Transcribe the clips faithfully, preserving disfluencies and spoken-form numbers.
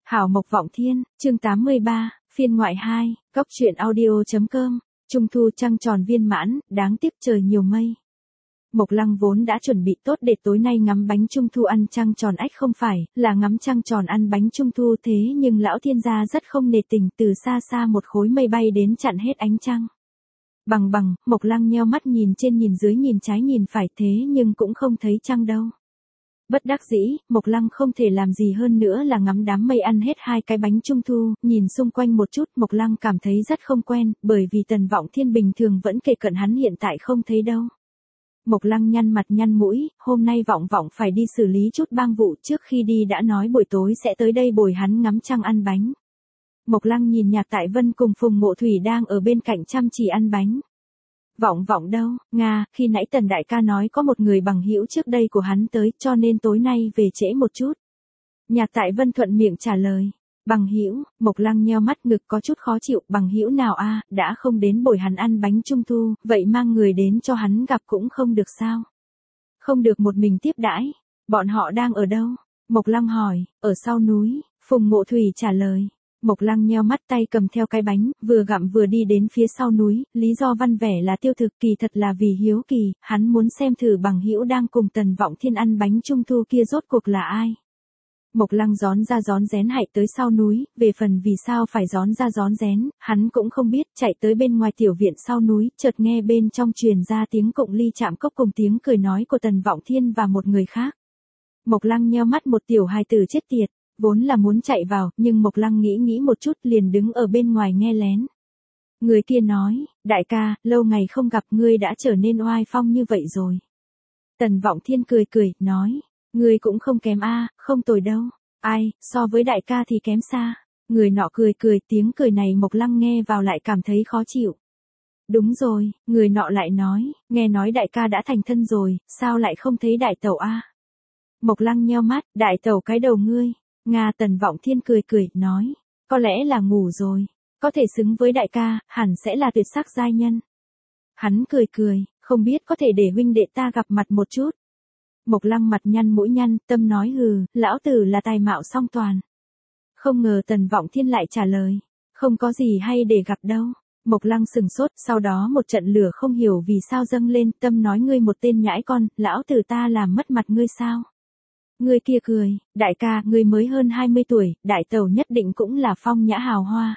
Hảo Mộc Vọng Thiên, chương tám mươi ba, phiên ngoại hai, góc truyện audio.com, Trung thu trăng tròn viên mãn, đáng tiếc trời nhiều mây. Mộc Lăng vốn đã chuẩn bị tốt để tối nay ngắm bánh trung thu ăn trăng tròn, ách không phải, là ngắm trăng tròn ăn bánh trung thu, thế nhưng lão thiên gia rất không nề tình, từ xa xa một khối mây bay đến chặn hết ánh trăng. Bằng bằng, Mộc Lăng nheo mắt nhìn trên nhìn dưới nhìn trái nhìn phải, thế nhưng cũng không thấy trăng đâu. Bất đắc dĩ, Mộc Lăng không thể làm gì hơn nữa là ngắm đám mây ăn hết hai cái bánh trung thu, nhìn xung quanh một chút, Mộc Lăng cảm thấy rất không quen, bởi vì Tần Vọng Thiên bình thường vẫn kề cận hắn, hiện tại không thấy đâu. Mộc Lăng nhăn mặt nhăn mũi, hôm nay Vọng Vọng phải đi xử lý chút bang vụ, trước khi đi đã nói buổi tối sẽ tới đây bồi hắn ngắm trăng ăn bánh. Mộc Lăng nhìn Nhạc Tại Vân cùng Phùng Ngộ Thủy đang ở bên cạnh chăm chỉ ăn bánh. Vọng Vọng đâu? Nga, khi nãy Tần đại ca nói có một người bằng hữu trước đây của hắn tới, cho nên tối nay về trễ một chút. Nhạc Tại Vân thuận miệng trả lời. Bằng hữu? Mộc Lăng nheo mắt, ngực có chút khó chịu, bằng hữu nào a? Đã không đến bồi hắn ăn bánh trung thu, vậy mang người đến cho hắn gặp cũng không được sao? Không được một mình tiếp đãi. Bọn họ đang ở đâu? Mộc Lăng hỏi. Ở sau núi, Phùng Ngộ Thủy trả lời. Mộc Lăng nheo mắt, tay cầm theo cái bánh, vừa gặm vừa đi đến phía sau núi, lý do văn vẻ là tiêu thực, kỳ thật là vì hiếu kỳ, hắn muốn xem thử bằng hữu đang cùng Tần Vọng Thiên ăn bánh trung thu kia rốt cuộc là ai. Mộc Lăng rón ra rón rén hạy tới sau núi, về phần vì sao phải rón ra rón rén, hắn cũng không biết, chạy tới bên ngoài tiểu viện sau núi, chợt nghe bên trong truyền ra tiếng cụng ly chạm cốc cùng tiếng cười nói của Tần Vọng Thiên và một người khác. Mộc Lăng nheo mắt, một tiểu hài tử chết tiệt. Vốn là muốn chạy vào, nhưng Mộc Lăng nghĩ nghĩ một chút liền đứng ở bên ngoài nghe lén. Người kia nói, đại ca, lâu ngày không gặp ngươi đã trở nên oai phong như vậy rồi. Tần Vọng Thiên cười cười, nói, ngươi cũng không kém a, không tồi đâu. Ai, so với đại ca thì kém xa. Người nọ cười cười, tiếng cười này Mộc Lăng nghe vào lại cảm thấy khó chịu. Đúng rồi, người nọ lại nói, nghe nói đại ca đã thành thân rồi, sao lại không thấy đại tẩu a? Mộc Lăng nheo mắt, đại tẩu cái đầu ngươi. Nga. Tần Vọng Thiên cười cười, nói, có lẽ là ngủ rồi, có thể xứng với đại ca, hẳn sẽ là tuyệt sắc giai nhân. Hắn cười cười, không biết có thể để huynh đệ ta gặp mặt một chút. Mộc Lăng mặt nhăn mũi nhăn, tâm nói hừ, lão tử là tài mạo song toàn. Không ngờ Tần Vọng Thiên lại trả lời, không có gì hay để gặp đâu. Mộc Lăng sừng sốt, sau đó một trận lửa không hiểu vì sao dâng lên, tâm nói ngươi một tên nhãi con, lão tử ta làm mất mặt ngươi sao? Người kia cười, đại ca, người mới hơn hai mươi tuổi, đại tẩu nhất định cũng là phong nhã hào hoa.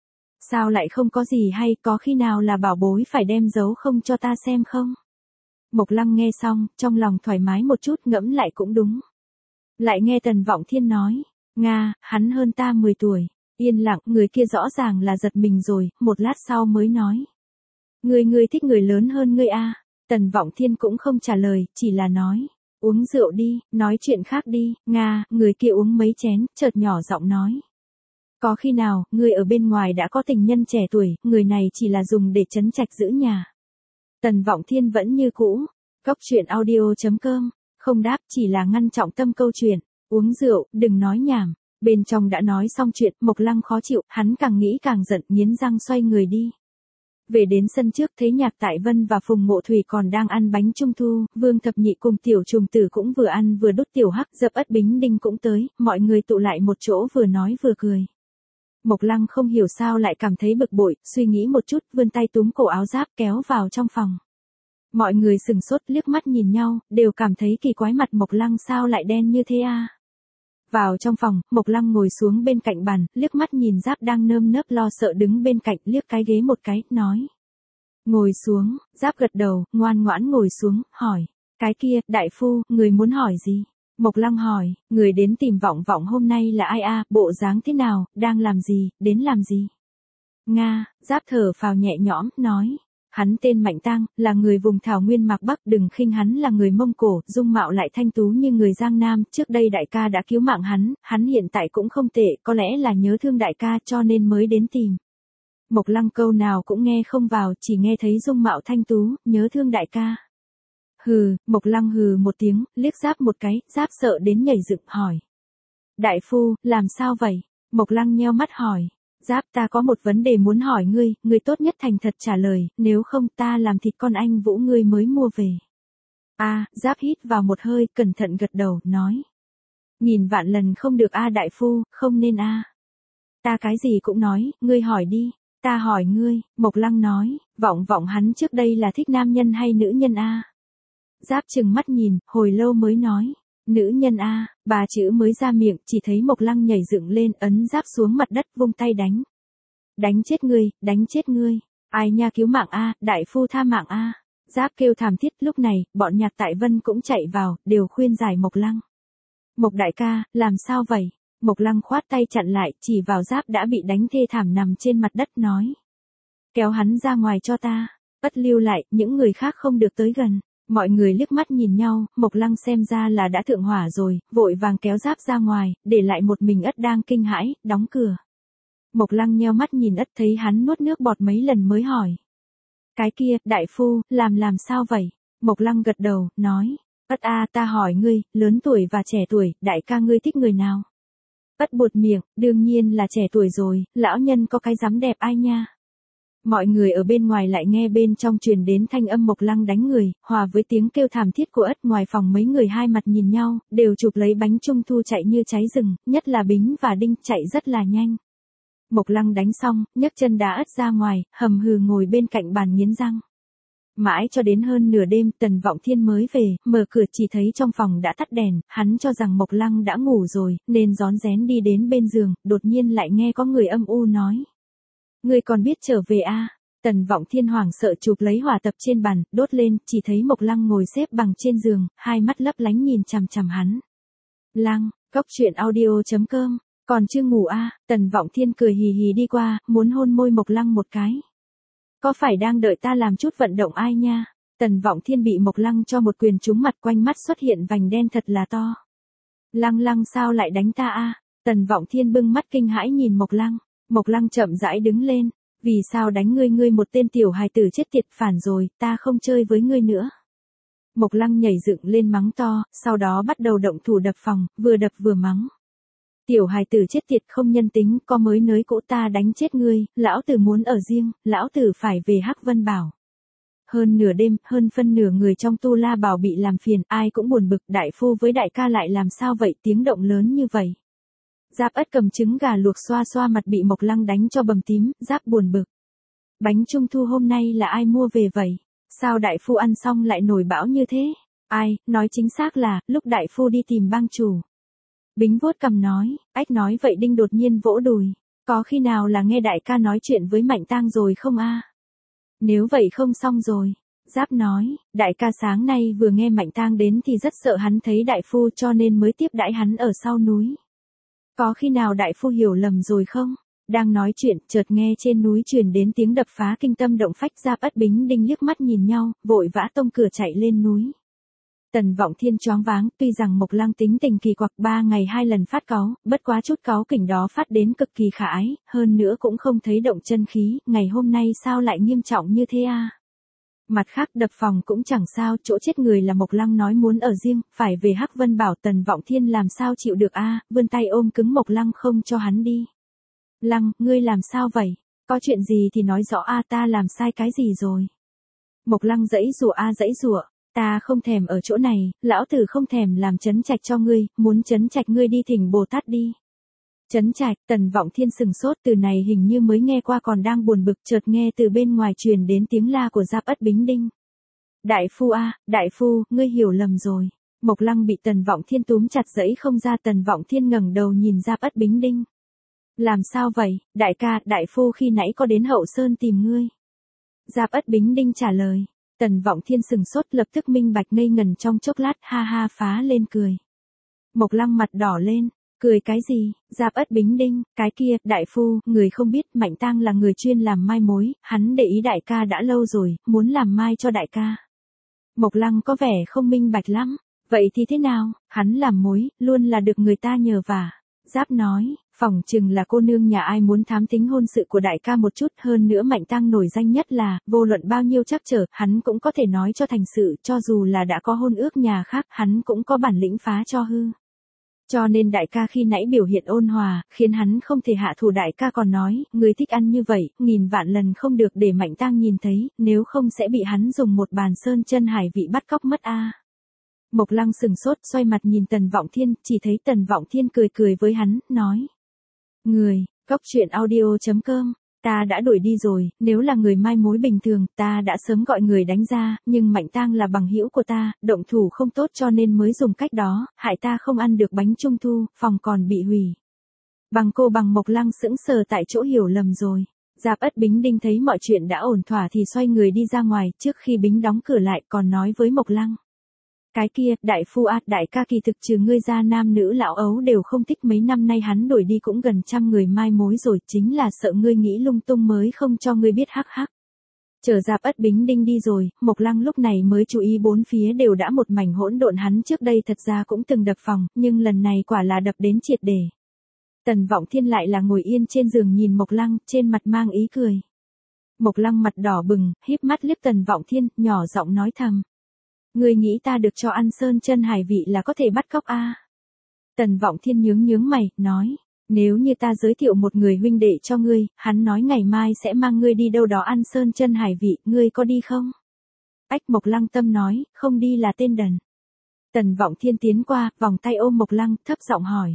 Sao lại không có gì hay, có khi nào là bảo bối phải đem giấu không cho ta xem không? Mộc Lăng nghe xong, trong lòng thoải mái một chút, ngẫm lại cũng đúng. Lại nghe Tần Vọng Thiên nói, Nga, hắn hơn ta mười tuổi, yên lặng, người kia rõ ràng là giật mình rồi, một lát sau mới nói. Người người thích người lớn hơn ngươi a? Tần Vọng Thiên cũng không trả lời, chỉ là nói. Uống rượu đi, nói chuyện khác đi. Nga. Người kia uống mấy chén, chợt nhỏ giọng nói. Có khi nào, ngươi ở bên ngoài đã có tình nhân trẻ tuổi, người này chỉ là dùng để trấn trạch giữ nhà. Tần Vọng Thiên vẫn như cũ. Góc truyện audio.com, không đáp, chỉ là ngăn trọng tâm câu chuyện. Uống rượu, đừng nói nhảm. Bên trong đã nói xong chuyện, Mộc Lăng khó chịu, hắn càng nghĩ càng giận, nghiến răng xoay người đi. Về đến sân trước thấy Nhạc Tại Vân và Phùng Ngộ Thủy còn đang ăn bánh trung thu, Vương Thập Nhị cùng Tiểu Trùng Tử cũng vừa ăn vừa đốt tiểu hắc, Dập Ất Bính Đinh cũng tới, mọi người tụ lại một chỗ vừa nói vừa cười. Mộc Lăng không hiểu sao lại cảm thấy bực bội, suy nghĩ một chút, vươn tay túm cổ áo giáp kéo vào trong phòng. Mọi người sừng sốt liếc mắt nhìn nhau, đều cảm thấy kỳ quái, mặt Mộc Lăng sao lại đen như thế a? Vào trong phòng, Mộc Lăng ngồi xuống bên cạnh bàn, liếc mắt nhìn Giáp đang nơm nớp lo sợ đứng bên cạnh, liếc cái ghế một cái, nói. Ngồi xuống, Giáp gật đầu, ngoan ngoãn ngồi xuống, hỏi. Cái kia, đại phu, người muốn hỏi gì? Mộc Lăng hỏi, người đến tìm Vọng Vọng hôm nay là ai a, bộ dáng thế nào, đang làm gì, đến làm gì? Nga. Giáp thở phào nhẹ nhõm, nói. Hắn tên Mạnh Tang, là người vùng thảo nguyên Mạc Bắc, đừng khinh hắn là người Mông Cổ, dung mạo lại thanh tú như người Giang Nam, trước đây đại ca đã cứu mạng hắn, hắn hiện tại cũng không tệ, có lẽ là nhớ thương đại ca cho nên mới đến tìm. Mộc Lăng câu nào cũng nghe không vào, chỉ nghe thấy dung mạo thanh tú, nhớ thương đại ca. Hừ, Mộc Lăng hừ một tiếng, liếc Giáp một cái, Giáp sợ đến nhảy dựng, hỏi. Đại phu, làm sao vậy? Mộc Lăng nheo mắt hỏi. Giáp, ta có một vấn đề muốn hỏi ngươi, ngươi tốt nhất thành thật trả lời, nếu không ta làm thịt con anh Vũ ngươi mới mua về. A. Giáp hít vào một hơi, cẩn thận gật đầu, nói. Nghìn vạn lần không được a đại phu, không nên a. Ta cái gì cũng nói, ngươi hỏi đi, ta hỏi ngươi, Mộc Lăng nói, vọng vọng hắn trước đây là thích nam nhân hay nữ nhân a? Giáp trừng mắt nhìn, hồi lâu mới nói, nữ nhân a, ba chữ mới ra miệng, chỉ thấy Mộc Lăng nhảy dựng lên, ấn Giáp xuống mặt đất vung tay đánh. Đánh chết ngươi, đánh chết ngươi, ai nha cứu mạng a, đại phu tha mạng a. Giáp kêu thảm thiết, lúc này, bọn Nhạc Tại Vân cũng chạy vào, đều khuyên giải Mộc Lăng. Mộc đại ca, làm sao vậy? Mộc Lăng khoát tay chặn lại, chỉ vào Giáp đã bị đánh thê thảm nằm trên mặt đất nói. Kéo hắn ra ngoài cho ta, ất lưu lại, những người khác không được tới gần. Mọi người liếc mắt nhìn nhau, Mộc Lăng xem ra là đã thượng hỏa rồi, vội vàng kéo Giáp ra ngoài, để lại một mình ất đang kinh hãi, đóng cửa. Mộc Lăng nheo mắt nhìn ất thấy hắn nuốt nước bọt mấy lần mới hỏi. Cái kia, đại phu, làm làm sao vậy? Mộc Lăng gật đầu, nói. Ất a ta hỏi ngươi, lớn tuổi và trẻ tuổi, đại ca ngươi thích người nào? Ất buột miệng, đương nhiên là trẻ tuổi rồi, lão nhân có cái dám đẹp ai nha. Mọi người ở bên ngoài lại nghe bên trong truyền đến thanh âm Mộc Lăng đánh người, hòa với tiếng kêu thảm thiết của Ất. Ngoài phòng mấy người hai mặt nhìn nhau, đều chụp lấy bánh trung thu chạy như cháy rừng, nhất là Bính và Đinh chạy rất là nhanh. Mộc Lăng đánh xong, nhấc chân đá Ất ra ngoài, hầm hừ ngồi bên cạnh bàn nghiến răng. Mãi cho đến hơn nửa đêm, Tần Vọng Thiên mới về, mở cửa chỉ thấy trong phòng đã tắt đèn, hắn cho rằng Mộc Lăng đã ngủ rồi, nên rón rén đi đến bên giường, đột nhiên lại nghe có người âm u nói. Ngươi còn biết trở về a? Tần Vọng Thiên hoảng sợ chụp lấy hỏa tập trên bàn, đốt lên, chỉ thấy Mộc Lăng ngồi xếp bằng trên giường, hai mắt lấp lánh nhìn chằm chằm hắn. Lăng, cốc truyện audio chấm com, còn chưa ngủ a? Tần Vọng Thiên cười hì hì đi qua, muốn hôn môi Mộc Lăng một cái. Có phải đang đợi ta làm chút vận động ai nha? Tần Vọng Thiên bị Mộc Lăng cho một quyền trúng mặt, quanh mắt xuất hiện vành đen thật là to. Lăng Lăng sao lại đánh ta a? Tần Vọng Thiên bưng mắt kinh hãi nhìn Mộc Lăng. Mộc Lăng chậm rãi đứng lên, vì sao đánh ngươi, ngươi một tên tiểu hài tử chết tiệt, phản rồi, ta không chơi với ngươi nữa. Mộc Lăng nhảy dựng lên mắng to, sau đó bắt đầu động thủ đập phòng, vừa đập vừa mắng. Tiểu hài tử chết tiệt không nhân tính, có mới nới cũ ta đánh chết ngươi, lão tử muốn ở riêng, lão tử phải về Hắc Vân Bảo. Hơn nửa đêm, hơn phân nửa người trong Tu La Bảo bị làm phiền, ai cũng buồn bực, đại phu với đại ca lại làm sao vậy, tiếng động lớn như vậy. Giáp Ất cầm trứng gà luộc xoa xoa mặt bị Mộc Lăng đánh cho bầm tím, Giáp buồn bực. Bánh trung thu hôm nay là ai mua về vậy? Sao đại phu ăn xong lại nổi bão như thế? Ai, nói chính xác là, lúc đại phu đi tìm bang chủ. Bính vuốt cằm nói, ách nói vậy. Đinh đột nhiên vỗ đùi. Có khi nào là nghe đại ca nói chuyện với Mạnh Tang rồi không a? Nếu vậy không xong rồi. Giáp nói, đại ca sáng nay vừa nghe Mạnh Tang đến thì rất sợ hắn thấy đại phu cho nên mới tiếp đãi hắn ở sau núi. Có khi nào đại phu hiểu lầm rồi không? Đang nói chuyện, chợt nghe trên núi truyền đến tiếng đập phá kinh tâm động phách. Giáp Ất Bính Đinh liếc mắt nhìn nhau, vội vã tông cửa chạy lên núi. Tần Vọng Thiên choáng váng, tuy rằng Mộc Lăng tính tình kỳ quặc, ba ngày hai lần phát cáu, bất quá chút cáu kỉnh đó phát đến cực kỳ khả ái, hơn nữa cũng không thấy động chân khí, ngày hôm nay sao lại nghiêm trọng như thế a? Mặt khác đập phòng cũng chẳng sao, chỗ chết người là Mộc Lăng nói muốn ở riêng, phải về Hắc Vân Bảo. Tần Vọng Thiên làm sao chịu được a, vươn tay ôm cứng Mộc Lăng không cho hắn đi. Lăng, ngươi làm sao vậy? Có chuyện gì thì nói rõ a, ta làm sai cái gì rồi? Mộc Lăng giãy giụa a giãy giụa, ta không thèm ở chỗ này, lão tử không thèm làm trấn trạch cho ngươi, muốn trấn trạch ngươi đi thỉnh Bồ Tát đi. Trấn trạch, Tần Vọng Thiên sừng sốt, từ này hình như mới nghe qua, còn đang buồn bực, chợt nghe từ bên ngoài truyền đến tiếng la của Giáp Ất Bính Đinh. Đại phu a, đại phu, ngươi hiểu lầm rồi. Mộc Lăng bị Tần Vọng Thiên túm chặt giãy không ra. Tần Vọng Thiên ngẩng đầu nhìn Giáp Ất Bính Đinh. Làm sao vậy, đại ca, đại phu khi nãy có đến Hậu Sơn tìm ngươi. Giáp Ất Bính Đinh trả lời. Tần Vọng Thiên sừng sốt, lập tức minh bạch, ngây ngần trong chốc lát, ha ha phá lên cười. Mộc Lăng mặt đỏ lên, cười cái gì? Giáp Ất Bính Đinh, cái kia, đại phu, người không biết, Mạnh Tang là người chuyên làm mai mối, hắn để ý đại ca đã lâu rồi, muốn làm mai cho đại ca. Mộc Lăng có vẻ không minh bạch lắm, vậy thì thế nào, hắn làm mối, luôn là được người ta nhờ vả. Giáp nói, phỏng chừng là cô nương nhà ai muốn thám tính hôn sự của đại ca một chút, hơn nữa Mạnh Tang nổi danh nhất là, vô luận bao nhiêu trắc trở, hắn cũng có thể nói cho thành sự, cho dù là đã có hôn ước nhà khác, hắn cũng có bản lĩnh phá cho hư. Cho nên đại ca khi nãy biểu hiện ôn hòa, khiến hắn không thể hạ thủ. Đại ca còn nói, người thích ăn như vậy, nghìn vạn lần không được để Mạnh Tang nhìn thấy, nếu không sẽ bị hắn dùng một bàn sơn chân hải vị bắt cóc mất a. Mộc Lăng sừng sốt, xoay mặt nhìn Tần Vọng Thiên, chỉ thấy Tần Vọng Thiên cười cười với hắn, nói. Người, Cốc Truyện Audio chấm com, ta đã đuổi đi rồi, nếu là người mai mối bình thường, ta đã sớm gọi người đánh ra, nhưng Mạnh Tang là bằng hữu của ta, động thủ không tốt cho nên mới dùng cách đó, hại ta không ăn được bánh trung thu, phòng còn bị hủy. Bằng cô bằng Mộc Lăng sững sờ tại chỗ hiểu lầm rồi. Giáp Ất Bính Đinh thấy mọi chuyện đã ổn thỏa thì xoay người đi ra ngoài, trước khi Bính đóng cửa lại còn nói với Mộc Lăng. Cái kia, đại phu a, đại ca kỳ thực trừ ngươi ra nam nữ lão ấu đều không thích, mấy năm nay hắn đuổi đi cũng gần trăm người mai mối rồi, chính là sợ ngươi nghĩ lung tung mới không cho ngươi biết hắc hắc. Chờ Giáp Ất Bính Đinh đi rồi, Mộc Lăng lúc này mới chú ý bốn phía đều đã một mảnh hỗn độn, hắn trước đây thật ra cũng từng đập phòng, nhưng lần này quả là đập đến triệt để. Tần Vọng Thiên lại là ngồi yên trên giường nhìn Mộc Lăng, trên mặt mang ý cười. Mộc Lăng mặt đỏ bừng, híp mắt liếc Tần Vọng Thiên, nhỏ giọng nói thầm. Ngươi nghĩ ta được cho ăn sơn chân hải vị là có thể bắt cóc a? À? Tần Vọng Thiên nhướng nhướng mày, nói. Nếu như ta giới thiệu một người huynh đệ cho ngươi, hắn nói ngày mai sẽ mang ngươi đi đâu đó ăn sơn chân hải vị, ngươi có đi không? Ách, Mộc Lăng tâm nói, không đi là tên đần. Tần Vọng Thiên tiến qua, vòng tay ôm Mộc Lăng, thấp giọng hỏi.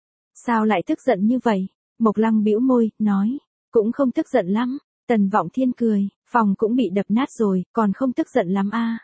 Sao lại tức giận như vậy? Mộc Lăng bĩu môi, nói. Cũng không tức giận lắm. Tần Vọng Thiên cười, phòng cũng bị đập nát rồi, còn không tức giận lắm a? À?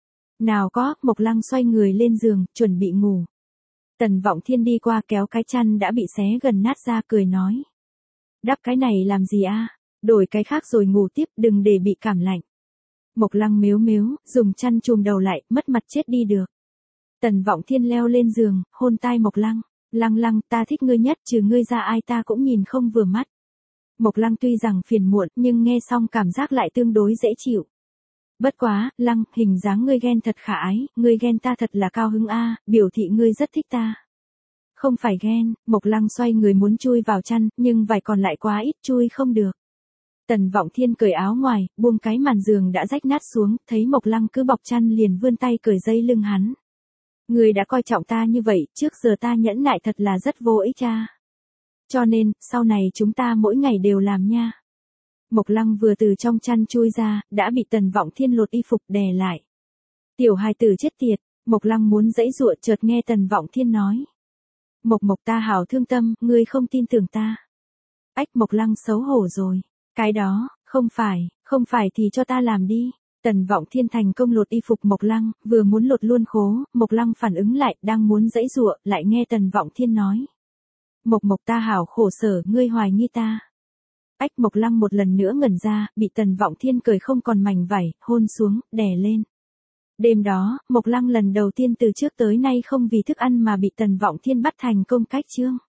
Nào có, Mộc Lăng xoay người lên giường, chuẩn bị ngủ. Tần Vọng Thiên đi qua kéo cái chăn đã bị xé gần nát ra, cười nói. Đắp cái này làm gì a? À? Đổi cái khác rồi ngủ tiếp, đừng để bị cảm lạnh. Mộc Lăng mếu mếu, dùng chăn chùm đầu lại, mất mặt chết đi được. Tần Vọng Thiên leo lên giường, hôn tai Mộc Lăng. Lăng Lăng, ta thích ngươi nhất, trừ ngươi ra ai ta cũng nhìn không vừa mắt. Mộc Lăng tuy rằng phiền muộn, nhưng nghe xong cảm giác lại tương đối dễ chịu. Bất quá, Lăng, hình dáng ngươi ghen thật khả ái, ngươi ghen ta thật là cao hứng a, biểu thị ngươi rất thích ta. Không phải ghen, Mộc Lăng xoay người muốn chui vào chăn, nhưng vải còn lại quá ít, chui không được. Tần Vọng Thiên cởi áo ngoài, buông cái màn giường đã rách nát xuống, thấy Mộc Lăng cứ bọc chăn liền vươn tay cởi dây lưng hắn. Ngươi đã coi trọng ta như vậy, trước giờ ta nhẫn nại thật là rất vô ích cha. Cho nên, sau này chúng ta mỗi ngày đều làm nha. Mộc Lăng vừa từ trong chăn chui ra, đã bị Tần Vọng Thiên lột y phục đè lại. Tiểu hài tử chết tiệt, Mộc Lăng muốn giãy giụa, chợt nghe Tần Vọng Thiên nói. Mộc Mộc ta hảo thương tâm, ngươi không tin tưởng ta. Ách, Mộc Lăng xấu hổ rồi. Cái đó, không phải, không phải thì cho ta làm đi. Tần Vọng Thiên thành công lột y phục Mộc Lăng, vừa muốn lột luôn khố, Mộc Lăng phản ứng lại, đang muốn giãy giụa, lại nghe Tần Vọng Thiên nói. Mộc Mộc ta hảo khổ sở, ngươi hoài nghi ta. Ách, Mộc Lăng một lần nữa ngẩn ra, bị Tần Vọng Thiên cởi không còn mảnh vải, hôn xuống, đè lên. Đêm đó, Mộc Lăng lần đầu tiên từ trước tới nay không vì thức ăn mà bị Tần Vọng Thiên bắt thành công cách chương.